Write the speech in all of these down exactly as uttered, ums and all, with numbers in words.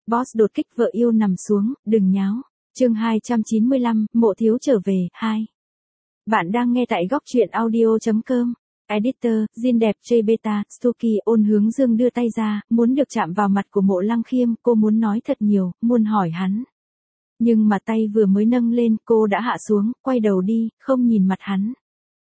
Boss đột kích vợ yêu nằm xuống, đừng nháo. Chương hai trăm chín mươi lăm, Mộ Thiếu trở về, hai. Bạn đang nghe tại góc truyện audio chấm com. Editor, Jin đẹp J Beta, Stucky, Ôn Hướng Dương đưa tay ra, muốn được chạm vào mặt của Mộ Lăng Khiêm, cô muốn nói thật nhiều, muốn hỏi hắn. Nhưng mà tay vừa mới nâng lên, cô đã hạ xuống, quay đầu đi, không nhìn mặt hắn.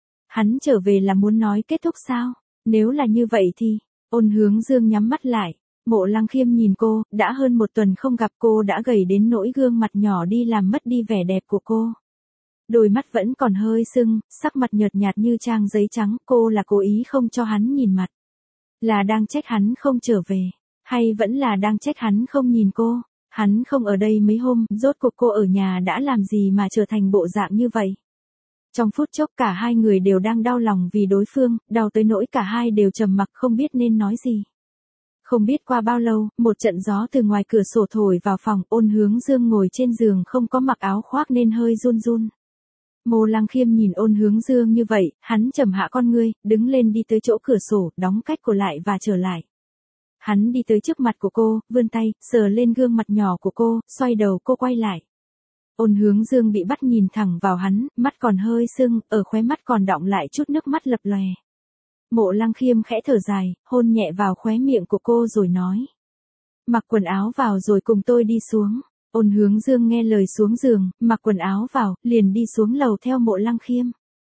Hắn trở về là muốn nói kết thúc sao? Nếu là như vậy thì, Ôn Hướng Dương nhắm mắt lại. Mộ Lăng Khiêm nhìn cô, đã hơn một tuần không gặp cô đã gầy đến nỗi gương mặt nhỏ đi làm mất đi vẻ đẹp của cô. Đôi mắt vẫn còn hơi sưng, sắc mặt nhợt nhạt như trang giấy trắng, cô là cố ý không cho hắn nhìn mặt. Là đang trách hắn không trở về, hay vẫn là đang trách hắn không nhìn cô? Hắn không ở đây mấy hôm, rốt cuộc cô ở nhà đã làm gì mà trở thành bộ dạng như vậy? Trong phút chốc cả hai người đều đang đau lòng vì đối phương, đau tới nỗi cả hai đều trầm mặc không biết nên nói gì. Không biết qua bao lâu, một trận gió từ ngoài cửa sổ thổi vào phòng, Ôn Hướng Dương ngồi trên giường không có mặc áo khoác nên hơi run run. Mộ Lăng Khiêm nhìn Ôn Hướng Dương như vậy, hắn trầm hạ con ngươi, đứng lên đi tới chỗ cửa sổ, đóng cách cổ lại và trở lại. Hắn đi tới trước mặt của cô, vươn tay, sờ lên gương mặt nhỏ của cô, xoay đầu cô quay lại. Ôn Hướng Dương bị bắt nhìn thẳng vào hắn, mắt còn hơi sưng, ở khóe mắt còn đọng lại chút nước mắt lập lòe. Mộ Lăng Khiêm khẽ thở dài, hôn nhẹ vào khóe miệng của cô rồi nói. Mặc quần áo vào rồi cùng tôi đi xuống. Ôn Hướng Dương nghe lời xuống giường, mặc quần áo vào, liền đi xuống lầu theo Mộ Lăng Khiêm.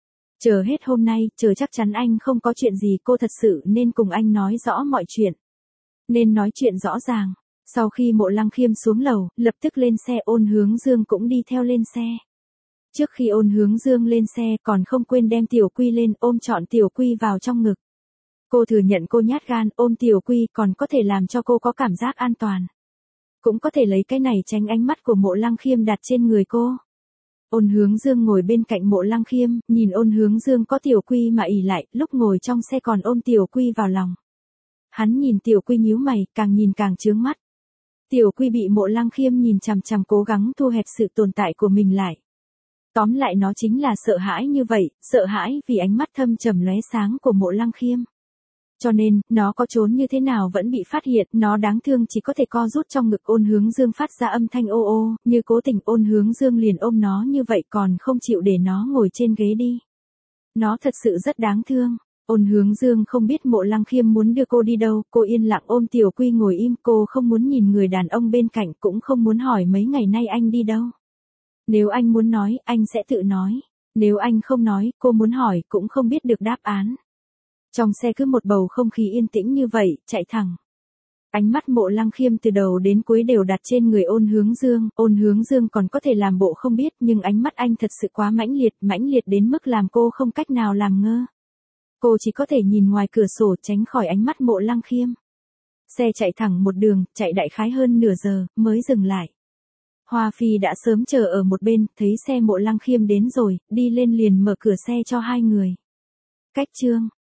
Chờ hết hôm nay, chờ chắc chắn anh không có chuyện gì, cô thật sự nên cùng anh nói rõ mọi chuyện. Nên nói chuyện rõ ràng. Sau khi Mộ Lăng Khiêm xuống lầu, lập tức lên xe, Ôn Hướng Dương cũng đi theo lên xe. Trước khi Ôn Hướng Dương lên xe còn không quên đem Tiểu Quy lên, ôm trọn Tiểu Quy vào trong ngực. Cô thừa nhận cô nhát gan, ôm Tiểu Quy còn có thể làm cho cô có cảm giác an toàn. Cũng có thể lấy cái này tránh ánh mắt của Mộ Lăng Khiêm đặt trên người cô. Ôn Hướng Dương ngồi bên cạnh Mộ Lăng Khiêm, nhìn Ôn Hướng Dương có Tiểu Quy mà ỉ lại, lúc ngồi trong xe còn ôm Tiểu Quy vào lòng. Hắn nhìn Tiểu Quy nhíu mày, càng nhìn càng chướng mắt. Tiểu Quy bị Mộ Lăng Khiêm nhìn chằm chằm cố gắng thu hẹp sự tồn tại của mình lại. Tóm lại nó chính là sợ hãi như vậy, sợ hãi vì ánh mắt thâm trầm lóe sáng của Mộ Lăng Khiêm. Cho nên, nó có trốn như thế nào vẫn bị phát hiện, nó đáng thương chỉ có thể co rút trong ngực Ôn Hướng Dương phát ra âm thanh ô ô, như cố tình. Ôn Hướng Dương liền ôm nó như vậy còn không chịu để nó ngồi trên ghế đi. Nó thật sự rất đáng thương. Ôn Hướng Dương không biết Mộ Lăng Khiêm muốn đưa cô đi đâu, cô yên lặng ôm Tiểu Quy ngồi im, cô không muốn nhìn người đàn ông bên cạnh, cũng không muốn hỏi mấy ngày nay anh đi đâu. Nếu anh muốn nói, anh sẽ tự nói. Nếu anh không nói, cô muốn hỏi, cũng không biết được đáp án. Trong xe cứ một bầu không khí yên tĩnh như vậy, chạy thẳng. Ánh mắt Mộ Lăng Khiêm từ đầu đến cuối đều đặt trên người Ôn Hướng Dương, Ôn Hướng Dương còn có thể làm bộ không biết, nhưng ánh mắt anh thật sự quá mãnh liệt, mãnh liệt đến mức làm cô không cách nào làm ngơ. Cô chỉ có thể nhìn ngoài cửa sổ tránh khỏi ánh mắt Mộ Lăng Khiêm. Xe chạy thẳng một đường, chạy đại khái hơn nửa giờ, mới dừng lại. Hoa Phi đã sớm chờ ở một bên, thấy xe Mộ Lăng Khiêm đến rồi, đi lên liền mở cửa xe cho hai người. Cách chương.